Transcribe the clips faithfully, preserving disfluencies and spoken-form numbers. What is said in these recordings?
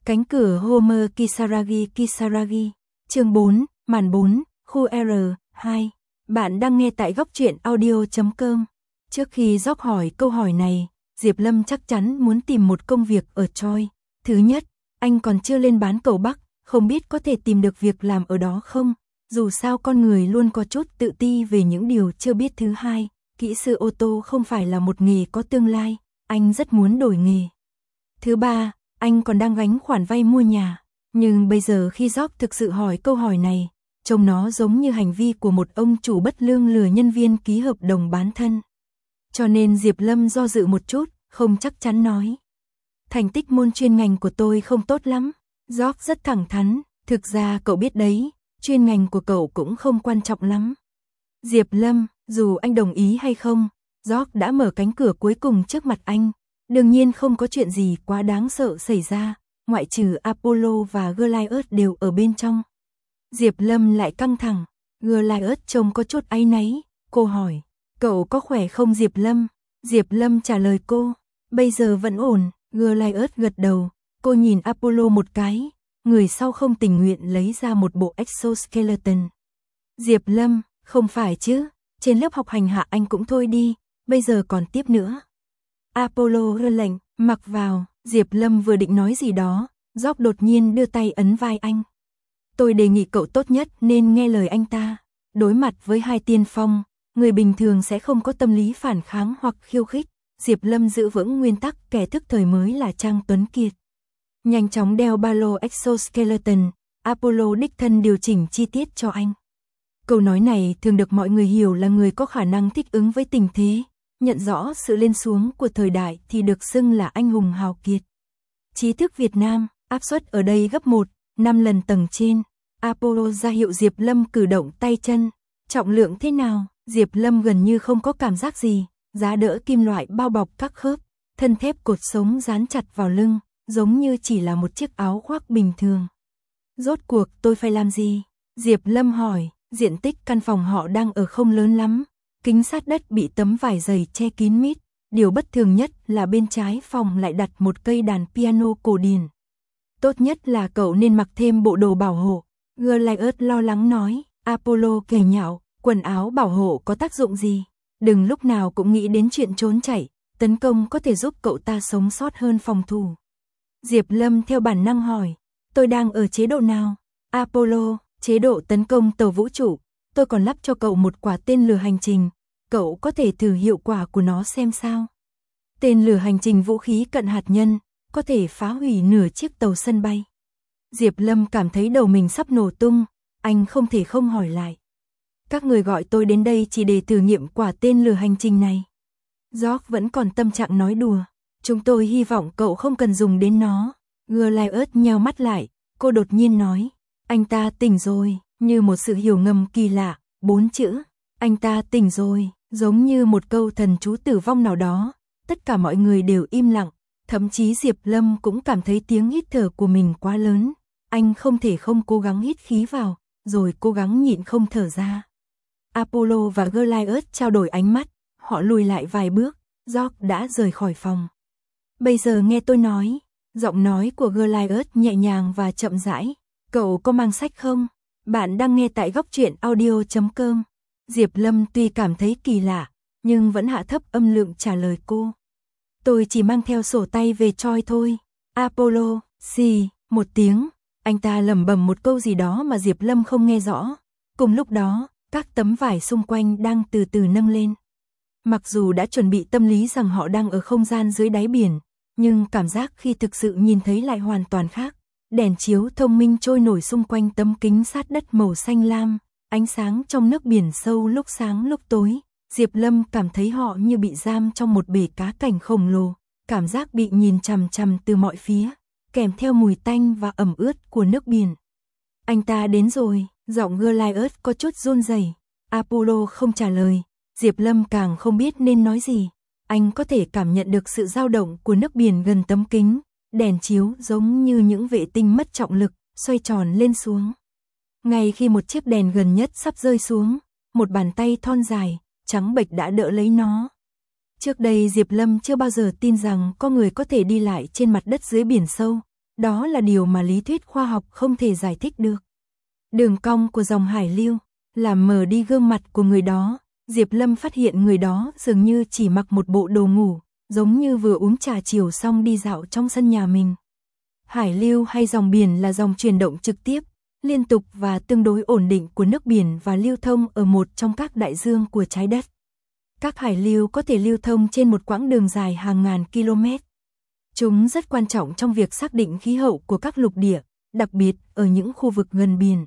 Cánh cửa Homer Kisaragi Kisaragi, chương bốn, màn bốn, khu R hai. Bạn đang nghe tại góc truyện audio chấm com. Trước khi Jock hỏi câu hỏi này, Diệp Lâm chắc chắn muốn tìm một công việc ở Troy. Thứ nhất, anh còn chưa lên bán cầu Bắc, không biết có thể tìm được việc làm ở đó không. Dù sao con người luôn có chút tự ti về những điều chưa biết. Thứ hai, kỹ sư ô tô không phải là một nghề có tương lai, anh rất muốn đổi nghề. Thứ ba, anh còn đang gánh khoản vay mua nhà. Nhưng bây giờ khi Jock thực sự hỏi câu hỏi này, trông nó giống như hành vi của một ông chủ bất lương lừa nhân viên ký hợp đồng bán thân. Cho nên Diệp Lâm do dự một chút, không chắc chắn nói. Thành tích môn chuyên ngành của tôi không tốt lắm. Jock rất thẳng thắn, thực ra cậu biết đấy, chuyên ngành của cậu cũng không quan trọng lắm. Diệp Lâm, dù anh đồng ý hay không, Jock đã mở cánh cửa cuối cùng trước mặt anh. Đương nhiên không có chuyện gì quá đáng sợ xảy ra, ngoại trừ Apollo và Goliath đều ở bên trong. Diệp Lâm lại căng thẳng, Goliath trông có chút áy náy, cô hỏi, cậu có khỏe không Diệp Lâm? Diệp Lâm trả lời cô, bây giờ vẫn ổn. Goliath gật đầu, cô nhìn Apollo một cái, người sau không tình nguyện lấy ra một bộ exoskeleton. Diệp Lâm, không phải chứ, trên lớp học hành hạ anh cũng thôi đi, bây giờ còn tiếp nữa. Apollo ra lệnh, mặc vào. Diệp Lâm vừa định nói gì đó, Jock đột nhiên đưa tay ấn vai anh. Tôi đề nghị cậu tốt nhất nên nghe lời anh ta. Đối mặt với hai tiên phong, người bình thường sẽ không có tâm lý phản kháng hoặc khiêu khích. Diệp Lâm giữ vững nguyên tắc kẻ thức thời mới là Trang Tuấn Kiệt. Nhanh chóng đeo ba lô exoskeleton, Apollo đích thân điều chỉnh chi tiết cho anh. Câu nói này thường được mọi người hiểu là người có khả năng thích ứng với tình thế, nhận rõ sự lên xuống của thời đại thì được xưng là anh hùng hào kiệt. Trí thức Việt Nam, áp suất ở đây gấp một, năm lần tầng trên. Apollo ra hiệu Diệp Lâm cử động tay chân. Trọng lượng thế nào? Diệp Lâm gần như không có cảm giác gì, giá đỡ kim loại bao bọc các khớp, thân thép cột sống dán chặt vào lưng, giống như chỉ là một chiếc áo khoác bình thường. Rốt cuộc tôi phải làm gì? Diệp Lâm hỏi, diện tích căn phòng họ đang ở không lớn lắm. Kính sát đất bị tấm vải dày che kín mít, điều bất thường nhất là bên trái phòng lại đặt một cây đàn piano cổ điển. Tốt nhất là cậu nên mặc thêm bộ đồ bảo hộ. Goliath lo lắng nói, Apollo kể nhạo, quần áo bảo hộ có tác dụng gì? Đừng lúc nào cũng nghĩ đến chuyện trốn chạy, tấn công có thể giúp cậu ta sống sót hơn phòng thủ. Diệp Lâm theo bản năng hỏi, tôi đang ở chế độ nào? Apollo, chế độ tấn công tàu vũ trụ. Tôi còn lắp cho cậu một quả tên lửa hành trình, cậu có thể thử hiệu quả của nó xem sao. Tên lửa hành trình vũ khí cận hạt nhân, có thể phá hủy nửa chiếc tàu sân bay. Diệp Lâm cảm thấy đầu mình sắp nổ tung, anh không thể không hỏi lại. Các người gọi tôi đến đây chỉ để thử nghiệm quả tên lửa hành trình này. Jock vẫn còn tâm trạng nói đùa, chúng tôi hy vọng cậu không cần dùng đến nó. Goliath nheo mắt lại, cô đột nhiên nói, anh ta tỉnh rồi. Như một sự hiểu ngầm kỳ lạ, bốn chữ, anh ta tỉnh rồi, giống như một câu thần chú tử vong nào đó. Tất cả mọi người đều im lặng, thậm chí Diệp Lâm cũng cảm thấy tiếng hít thở của mình quá lớn. Anh không thể không cố gắng hít khí vào, rồi cố gắng nhịn không thở ra. Apollo và Goliath trao đổi ánh mắt, họ lùi lại vài bước, Jock đã rời khỏi phòng. Bây giờ nghe tôi nói, giọng nói của Goliath nhẹ nhàng và chậm rãi, cậu có mang sách không? Bạn đang nghe tại góc truyện audio chấm com. Diệp Lâm tuy cảm thấy kỳ lạ, nhưng vẫn hạ thấp âm lượng trả lời cô. Tôi chỉ mang theo sổ tay về Troy thôi. Apollo, xì, một tiếng, anh ta lẩm bẩm một câu gì đó mà Diệp Lâm không nghe rõ. Cùng lúc đó, các tấm vải xung quanh đang từ từ nâng lên. Mặc dù đã chuẩn bị tâm lý rằng họ đang ở không gian dưới đáy biển, nhưng cảm giác khi thực sự nhìn thấy lại hoàn toàn khác. Đèn chiếu thông minh trôi nổi xung quanh tấm kính sát đất màu xanh lam, ánh sáng trong nước biển sâu lúc sáng lúc tối. Diệp Lâm cảm thấy họ như bị giam trong một bể cá cảnh khổng lồ, cảm giác bị nhìn chằm chằm từ mọi phía, kèm theo mùi tanh và ẩm ướt của nước biển. Anh ta đến rồi, giọng Goliath có chút run rẩy. Apollo không trả lời, Diệp Lâm càng không biết nên nói gì. Anh có thể cảm nhận được sự dao động của nước biển gần tấm kính. Đèn chiếu giống như những vệ tinh mất trọng lực, xoay tròn lên xuống. Ngay khi một chiếc đèn gần nhất sắp rơi xuống, một bàn tay thon dài, trắng bệch đã đỡ lấy nó. Trước đây Diệp Lâm chưa bao giờ tin rằng có người có thể đi lại trên mặt đất dưới biển sâu, đó là điều mà lý thuyết khoa học không thể giải thích được. Đường cong của dòng hải lưu làm mờ đi gương mặt của người đó. Diệp Lâm phát hiện người đó dường như chỉ mặc một bộ đồ ngủ, giống như vừa uống trà chiều xong đi dạo trong sân nhà mình. Hải lưu hay dòng biển là dòng chuyển động trực tiếp, liên tục và tương đối ổn định của nước biển và lưu thông ở một trong các đại dương của trái đất. Các hải lưu có thể lưu thông trên một quãng đường dài hàng ngàn km. Chúng rất quan trọng trong việc xác định khí hậu của các lục địa, đặc biệt ở những khu vực gần biển.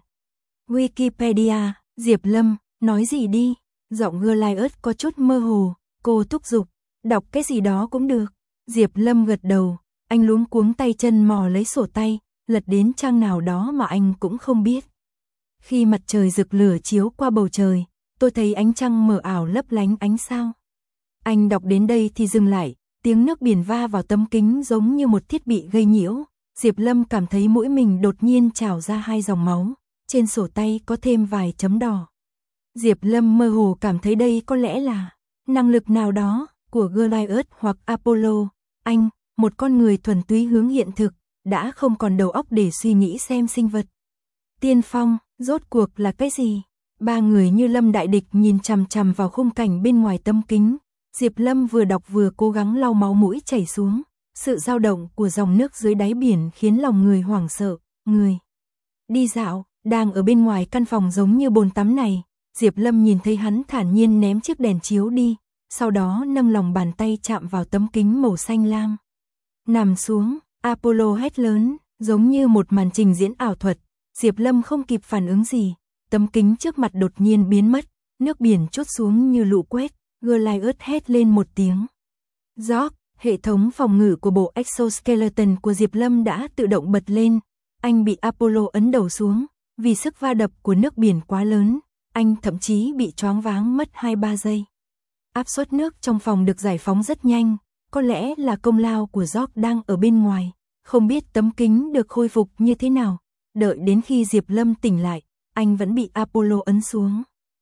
Wikipedia, Diệp Lâm, nói gì đi? Giọng Goliath có chút mơ hồ, cô thúc giục, đọc cái gì đó cũng được. Diệp Lâm gật đầu, anh luống cuống tay chân mò lấy sổ tay, lật đến trang nào đó mà anh cũng không biết. Khi mặt trời rực lửa chiếu qua bầu trời, tôi thấy ánh trăng mờ ảo lấp lánh ánh sao. Anh đọc đến đây thì dừng lại, tiếng nước biển va vào tấm kính giống như một thiết bị gây nhiễu. Diệp Lâm cảm thấy mũi mình đột nhiên trào ra hai dòng máu, trên sổ tay có thêm vài chấm đỏ. Diệp Lâm mơ hồ cảm thấy đây có lẽ là năng lực nào đó của Goliath hoặc Apollo. Anh, một con người thuần túy hướng hiện thực, đã không còn đầu óc để suy nghĩ xem sinh vật tiên phong, rốt cuộc là cái gì? Ba người như lâm đại địch nhìn chằm chằm vào khung cảnh bên ngoài tấm kính. Diệp Lâm vừa đọc vừa cố gắng lau máu mũi chảy xuống. Sự dao động của dòng nước dưới đáy biển khiến lòng người hoảng sợ. Người đi dạo, đang ở bên ngoài căn phòng giống như bồn tắm này. Diệp Lâm nhìn thấy hắn thản nhiên ném chiếc đèn chiếu đi, sau đó nâng lòng bàn tay chạm vào tấm kính màu xanh lam. Nằm xuống, Apollo hét lớn, giống như một màn trình diễn ảo thuật. Diệp Lâm không kịp phản ứng gì, tấm kính trước mặt đột nhiên biến mất, nước biển trút xuống như lũ quét. Goliath hét lên một tiếng. Gióc, hệ thống phòng ngự của bộ exoskeleton của Diệp Lâm đã tự động bật lên. Anh bị Apollo ấn đầu xuống, vì sức va đập của nước biển quá lớn, anh thậm chí bị choáng váng mất hai ba giây. Áp suất nước trong phòng được giải phóng rất nhanh, có lẽ là công lao của Gióc đang ở bên ngoài, không biết tấm kính được khôi phục như thế nào. Đợi đến khi Diệp Lâm tỉnh lại, anh vẫn bị Apollo ấn xuống.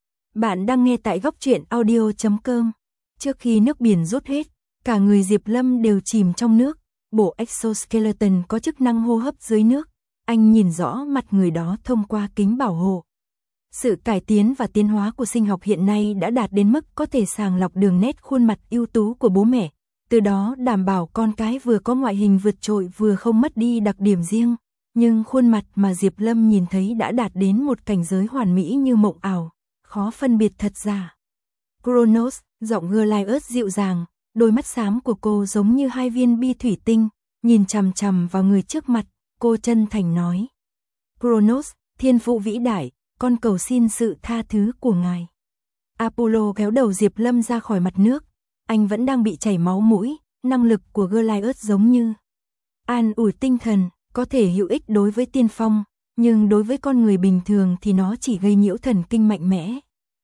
Bạn đang nghe tại góc truyện audio chấm com. Trước khi nước biển rút hết, cả người Diệp Lâm đều chìm trong nước. Bộ exoskeleton có chức năng hô hấp dưới nước. Anh nhìn rõ mặt người đó thông qua kính bảo hộ. Sự cải tiến và tiến hóa của sinh học hiện nay đã đạt đến mức có thể sàng lọc đường nét khuôn mặt ưu tú của bố mẹ, từ đó đảm bảo con cái vừa có ngoại hình vượt trội vừa không mất đi đặc điểm riêng. Nhưng khuôn mặt mà Diệp Lâm nhìn thấy đã đạt đến một cảnh giới hoàn mỹ như mộng ảo, khó phân biệt thật giả. Kronos, giọng Goliath dịu dàng, đôi mắt xám của cô giống như hai viên bi thủy tinh, nhìn chằm chằm vào người trước mặt, cô chân thành nói. Kronos, thiên phụ vĩ đại, con cầu xin sự tha thứ của ngài. Apollo kéo đầu Diệp Lâm ra khỏi mặt nước, anh vẫn đang bị chảy máu mũi, năng lực của Goliath giống như an ủi tinh thần, có thể hữu ích đối với tiên phong, nhưng đối với con người bình thường thì nó chỉ gây nhiễu thần kinh mạnh mẽ.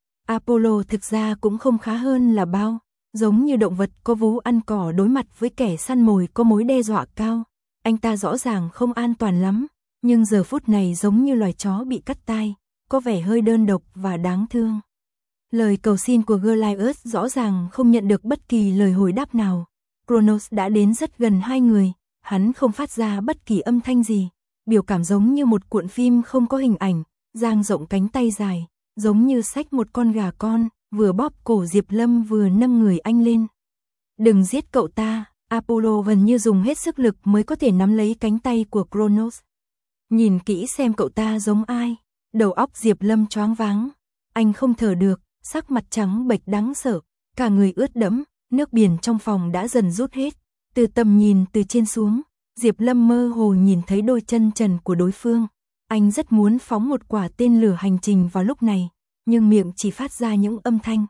Apollo thực ra cũng không khá hơn là bao, giống như động vật có vú ăn cỏ đối mặt với kẻ săn mồi có mối đe dọa cao. Anh ta rõ ràng không an toàn lắm, nhưng giờ phút này giống như loài chó bị cắt tai, có vẻ hơi đơn độc và đáng thương. Lời cầu xin của Goliath rõ ràng không nhận được bất kỳ lời hồi đáp nào. Kronos đã đến rất gần hai người, hắn không phát ra bất kỳ âm thanh gì, biểu cảm giống như một cuộn phim không có hình ảnh, dang rộng cánh tay dài, giống như xách một con gà con, vừa bóp cổ Diệp Lâm vừa nâng người anh lên. Đừng giết cậu ta, Apollo gần như dùng hết sức lực mới có thể nắm lấy cánh tay của Kronos. Nhìn kỹ xem cậu ta giống ai. Đầu óc Diệp Lâm choáng váng, anh không thở được, sắc mặt trắng bệch đáng sợ, cả người ướt đẫm, nước biển trong phòng đã dần rút hết. Từ tầm nhìn từ trên xuống, Diệp Lâm mơ hồ nhìn thấy đôi chân trần của đối phương. Anh rất muốn phóng một quả tên lửa hành trình vào lúc này, nhưng miệng chỉ phát ra những âm thanh.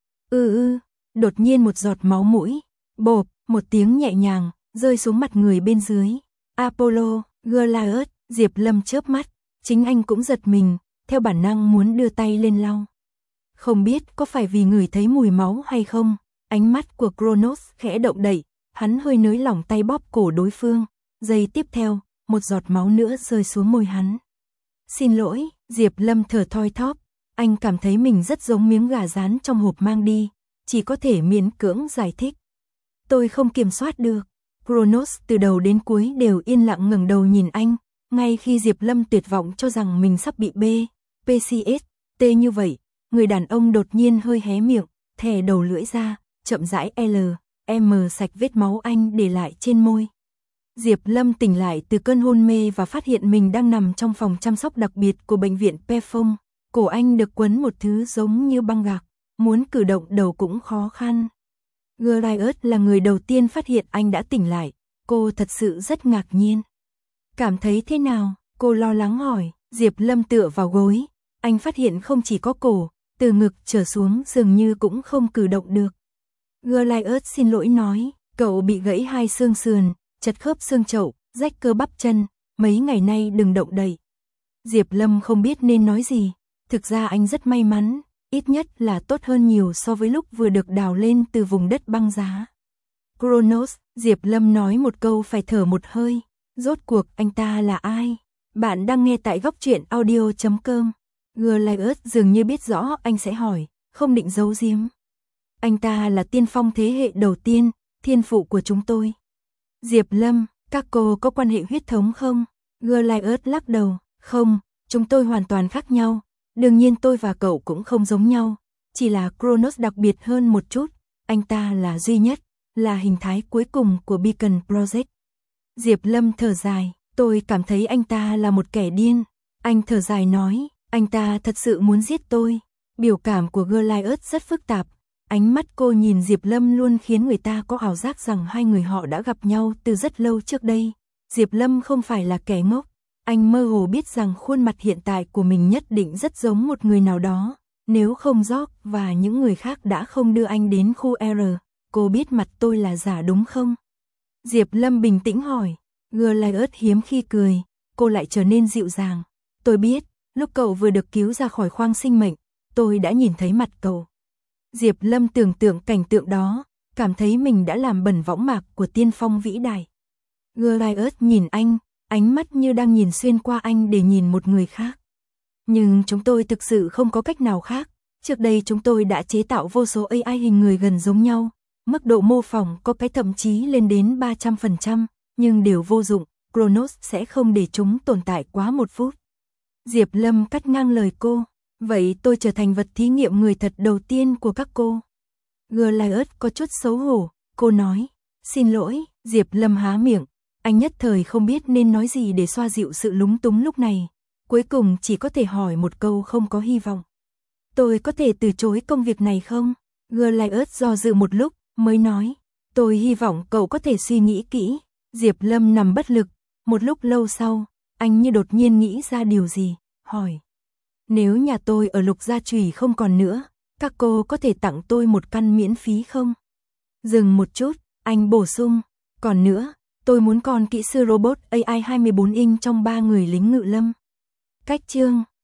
Ư ư, đột nhiên một giọt máu mũi, bộp, một tiếng nhẹ nhàng, rơi xuống mặt người bên dưới. Apollo, Goliath, Diệp Lâm chớp mắt, chính anh cũng giật mình, theo bản năng muốn đưa tay lên lau. Không biết có phải vì ngửi thấy mùi máu hay không, ánh mắt của Kronos khẽ động đậy, hắn hơi nới lỏng tay bóp cổ đối phương, giây tiếp theo, một giọt máu nữa rơi xuống môi hắn. Xin lỗi, Diệp Lâm thở thoi thóp, anh cảm thấy mình rất giống miếng gà rán trong hộp mang đi, chỉ có thể miễn cưỡng giải thích. Tôi không kiểm soát được, Kronos từ đầu đến cuối đều yên lặng ngẩng đầu nhìn anh, ngay khi Diệp Lâm tuyệt vọng cho rằng mình sắp bị B, pê xê ét, T như vậy, người đàn ông đột nhiên hơi hé miệng, thè đầu lưỡi ra, chậm rãi L, M sạch vết máu anh để lại trên môi. Diệp Lâm tỉnh lại từ cơn hôn mê và phát hiện mình đang nằm trong phòng chăm sóc đặc biệt của bệnh viện Pe Phong. Cổ anh được quấn một thứ giống như băng gạc, muốn cử động đầu cũng khó khăn. Goliath là người đầu tiên phát hiện anh đã tỉnh lại, cô thật sự rất ngạc nhiên. Cảm thấy thế nào? Cô lo lắng hỏi. Diệp Lâm tựa vào gối, anh phát hiện không chỉ có cổ, từ ngực trở xuống dường như cũng không cử động được. Goliath xin lỗi nói, cậu bị gãy hai xương sườn, chật khớp xương chậu, rách cơ bắp chân, mấy ngày nay đừng động đậy. Diệp Lâm không biết nên nói gì, thực ra anh rất may mắn, ít nhất là tốt hơn nhiều so với lúc vừa được đào lên từ vùng đất băng giá. Kronos, Diệp Lâm nói một câu phải thở một hơi, rốt cuộc anh ta là ai? Bạn đang nghe tại góc truyện audio chấm com. Goliath dường như biết rõ anh sẽ hỏi, không định giấu giếm. Anh ta là tiên phong thế hệ đầu tiên, thiên phụ của chúng tôi. Diệp Lâm, các cô có quan hệ huyết thống không? Goliath lắc đầu, không, chúng tôi hoàn toàn khác nhau. Đương nhiên tôi và cậu cũng không giống nhau, chỉ là Kronos đặc biệt hơn một chút, anh ta là duy nhất, là hình thái cuối cùng của Beacon Project. Diệp Lâm thở dài, tôi cảm thấy anh ta là một kẻ điên. Anh thở dài nói, anh ta thật sự muốn giết tôi. Biểu cảm của Goliath rất phức tạp, ánh mắt cô nhìn Diệp Lâm luôn khiến người ta có ảo giác rằng hai người họ đã gặp nhau từ rất lâu trước đây. Diệp Lâm không phải là kẻ ngốc. Anh mơ hồ biết rằng khuôn mặt hiện tại của mình nhất định rất giống một người nào đó, nếu không George và những người khác đã không đưa anh đến khu R, cô biết mặt tôi là giả đúng không? Diệp Lâm bình tĩnh hỏi, Goliath hiếm khi cười, cô lại trở nên dịu dàng. Tôi biết, lúc cậu vừa được cứu ra khỏi khoang sinh mệnh, tôi đã nhìn thấy mặt cậu. Diệp Lâm tưởng tượng cảnh tượng đó, cảm thấy mình đã làm bẩn võng mạc của tiên phong vĩ đại. Goliath nhìn anh, ánh mắt như đang nhìn xuyên qua anh để nhìn một người khác. Nhưng chúng tôi thực sự không có cách nào khác. Trước đây chúng tôi đã chế tạo vô số A I hình người gần giống nhau. Mức độ mô phỏng có cái thậm chí lên đến ba trăm phần trăm, nhưng đều vô dụng. Kronos sẽ không để chúng tồn tại quá một phút. Diệp Lâm cắt ngang lời cô. Vậy tôi trở thành vật thí nghiệm người thật đầu tiên của các cô. Goliath có chút xấu hổ. Cô nói, xin lỗi. Diệp Lâm há miệng. Anh nhất thời không biết nên nói gì để xoa dịu sự lúng túng lúc này. Cuối cùng chỉ có thể hỏi một câu không có hy vọng. Tôi có thể từ chối công việc này không? Goliath do dự một lúc, mới nói. Tôi hy vọng cậu có thể suy nghĩ kỹ. Diệp Lâm nằm bất lực. Một lúc lâu sau, anh như đột nhiên nghĩ ra điều gì, hỏi. Nếu nhà tôi ở Lục Gia Chùy không còn nữa, các cô có thể tặng tôi một căn miễn phí không? Dừng một chút, anh bổ sung. Còn nữa, tôi muốn con kỹ sư robot A I hai mươi bốn inch trong ba người lính ngự lâm. Cách chương